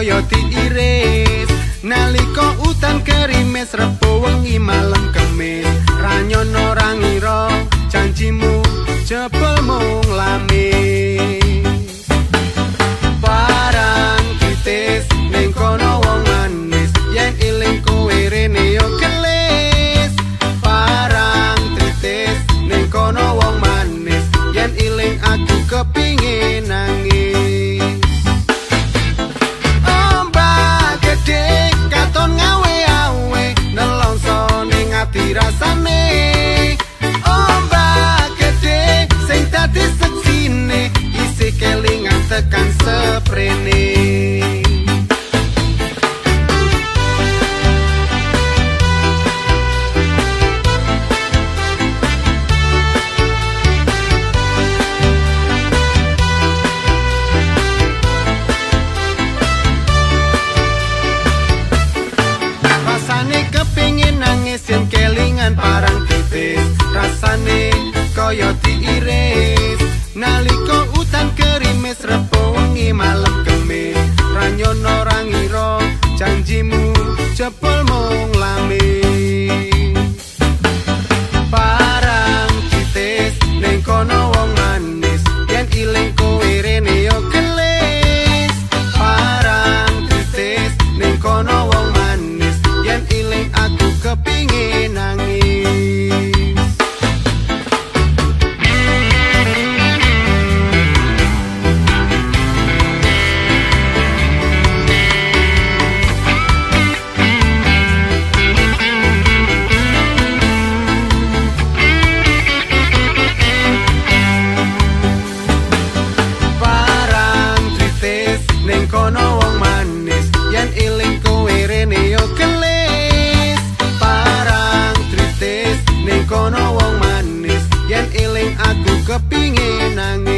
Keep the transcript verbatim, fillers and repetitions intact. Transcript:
kaya diiris nalika utan kerimis repo wengi malem kemis ranyono ora ngira janjimu jebul mung lamis barang kritis ning kono wong manis yen iling kowe rene yo gelis barang kritis ning kono wong manis yen iling aku kepingin nangis ombak gede katon ngawe awe nelongso ning ati rasane ombak gede sing dadi seksine isih kelingan tekan seprene yen kelingan parang titis rasane kaya diiris nalika utan kerimis repo wengi malem kemis ranyono ora ngira janjimu jebul mung lamis parang titis ning kono wong manis yen iling kowe rene yo gelis parang titis ning kono wong manis yen iling aku kepingin nangis barang tritis ning kono wong manis yen iling kowe rene yo gelis parang tritis ning kono wong manis yen iling aku kepingin nangis